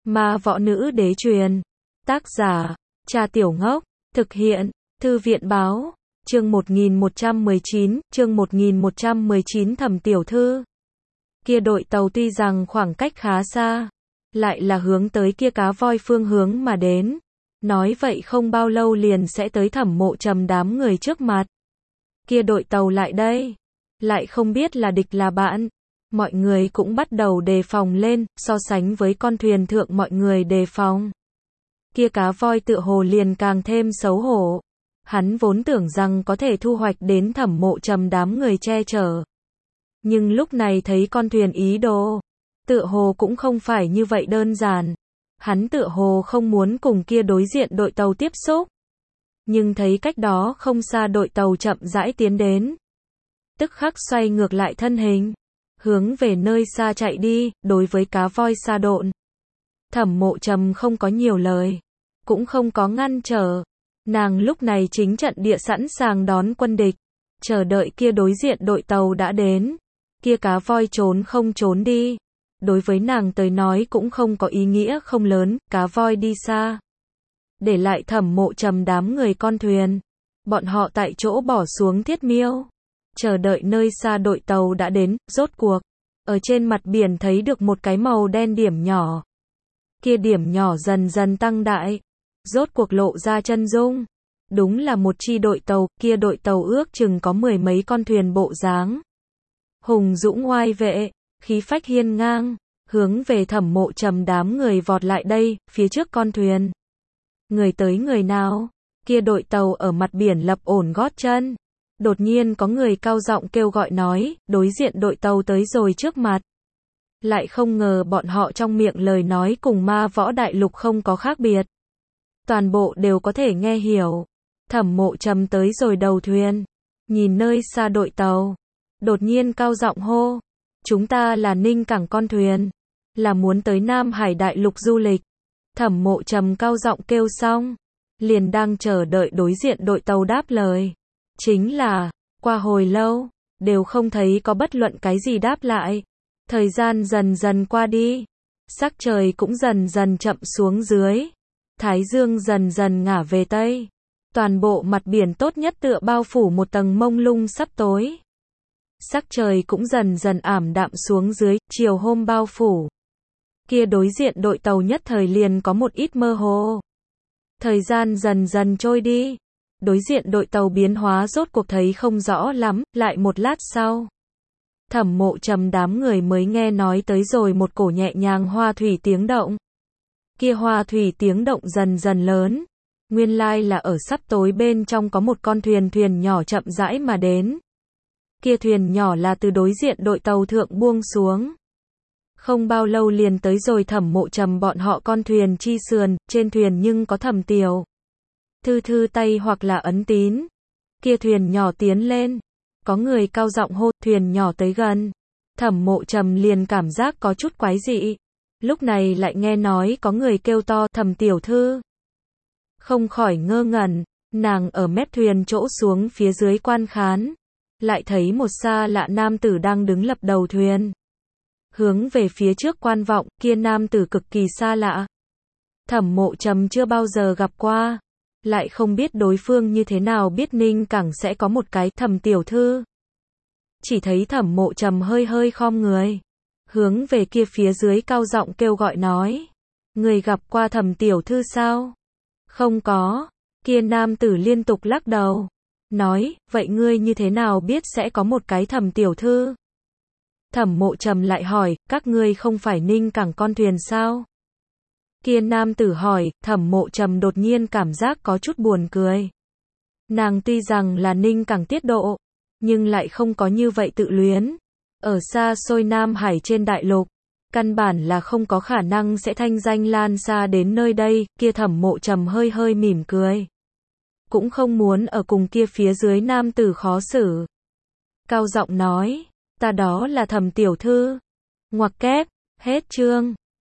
Ma võ nữ đế truyền. Tác giả, Cha Tiểu Ngốc. Thực hiện, Thư viện báo. Chương 1119, Thẩm tiểu thư. Kia đội tàu tuy rằng khoảng cách khá xa, lại là hướng tới kia cá voi phương hướng mà đến. Nói vậy không bao lâu liền sẽ tới Thẩm Mộ Trầm đám người trước mặt. Kia đội tàu lại đây, lại không biết là địch là bạn. Mọi người cũng bắt đầu đề phòng lên, so sánh với con thuyền thượng mọi người đề phòng. Kia cá voi tựa hồ liền càng thêm xấu hổ. Hắn vốn tưởng rằng có thể thu hoạch đến Thẩm Mộ Trầm đám người che chở. Nhưng lúc này thấy con thuyền ý đồ, tựa hồ cũng không phải như vậy đơn giản. Hắn tựa hồ không muốn cùng kia đối diện đội tàu tiếp xúc. Nhưng thấy cách đó không xa đội tàu chậm rãi tiến đến. Tức khắc xoay ngược lại thân hình, hướng về nơi xa chạy đi, đối với cá voi sa độn. Thẩm Mộ Trầm không có nhiều lời, cũng không có ngăn trở. Nàng lúc này chính trận địa sẵn sàng đón quân địch, chờ đợi kia đối diện đội tàu đã đến. Kia cá voi trốn không trốn đi, đối với nàng tới nói cũng không có ý nghĩa không lớn. Cá voi đi xa, để lại Thẩm Mộ Trầm đám người con thuyền. Bọn họ tại chỗ bỏ xuống thiết miêu, chờ đợi nơi xa đội tàu đã đến. Rốt cuộc, ở trên mặt biển thấy được một cái màu đen điểm nhỏ. Kia điểm nhỏ dần dần tăng đại, rốt cuộc lộ ra chân dung. Đúng là một chi đội tàu. Kia đội tàu ước chừng có 10 mấy con thuyền bộ dáng, hùng dũng oai vệ, khí phách hiên ngang, hướng về Thẩm Mộ Trầm đám người vọt lại đây. Phía trước con thuyền, người tới người nào? Kia đội tàu ở mặt biển lập ổn gót chân. Đột nhiên có người cao giọng kêu gọi nói, đối diện đội tàu tới rồi trước mặt. Lại không ngờ bọn họ trong miệng lời nói cùng Ma Võ Đại Lục không có khác biệt. Toàn bộ đều có thể nghe hiểu. Thẩm Mộ Trầm tới rồi đầu thuyền, nhìn nơi xa đội tàu, đột nhiên cao giọng hô, chúng ta là Ninh Cảng con thuyền, là muốn tới Nam Hải Đại Lục du lịch. Thẩm Mộ Trầm cao giọng kêu xong, liền đang chờ đợi đối diện đội tàu đáp lời. Chính là, qua hồi lâu, đều không thấy có bất luận cái gì đáp lại. Thời gian dần dần qua đi, sắc trời cũng dần dần chậm xuống dưới. Thái dương dần dần ngả về tây. Toàn bộ mặt biển tốt nhất tựa bao phủ một tầng mông lung sắp tối. Sắc trời cũng dần dần ảm đạm xuống dưới, chiều hôm bao phủ. Kia đối diện đội tàu nhất thời liền có một ít mơ hồ. Thời gian dần dần trôi đi. Đối diện đội tàu biến hóa rốt cuộc thấy không rõ lắm. Lại một lát sau, Thẩm Mộ Trầm đám người mới nghe nói tới rồi một cổ nhẹ nhàng hoa thủy tiếng động. Kia hoa thủy tiếng động dần dần lớn. Nguyên lai là ở sắp tối bên trong có một con thuyền nhỏ chậm rãi mà đến. Kia thuyền nhỏ là từ đối diện đội tàu thượng buông xuống. Không bao lâu liền tới rồi Thẩm Mộ Trầm bọn họ con thuyền chi sườn. Trên thuyền nhưng có Thẩm Tiểu Thư tay hoặc là ấn tín. Kia thuyền nhỏ tiến lên, có người cao giọng hô, thuyền nhỏ tới gần. Thẩm Mộ Trầm liền cảm giác có chút quái dị. Lúc này lại nghe nói có người kêu to, Thẩm tiểu thư. Không khỏi ngơ ngẩn, nàng ở mép thuyền chỗ xuống phía dưới quan khán, lại thấy một xa lạ nam tử đang đứng lập đầu thuyền, hướng về phía trước quan vọng. Kia nam tử cực kỳ xa lạ, Thẩm Mộ Trầm chưa bao giờ gặp qua, lại không biết đối phương như thế nào biết Ninh Cảng sẽ có một cái Thẩm tiểu thư. Chỉ thấy Thẩm Mộ Trầm hơi hơi khom người, hướng về kia phía dưới cao giọng kêu gọi nói, người gặp qua Thẩm tiểu thư sao? Không có. Kia nam tử liên tục lắc đầu, nói, vậy ngươi như thế nào biết sẽ có một cái Thẩm tiểu thư? Thẩm Mộ Trầm lại hỏi, các ngươi không phải Ninh Cảng con thuyền sao? Kia nam tử hỏi. Thẩm Mộ Trầm đột nhiên cảm giác có chút buồn cười. Nàng tuy rằng là Ninh Cảng tiết độ, nhưng lại không có như vậy tự luyến. Ở xa xôi Nam Hải trên đại lục, căn bản là không có khả năng sẽ thanh danh lan xa đến nơi đây. Kia Thẩm Mộ Trầm hơi hơi mỉm cười, cũng không muốn ở cùng kia phía dưới nam tử khó xử. Cao giọng nói, ta đó là Thẩm tiểu thư. Ngoặc kép, hết chương.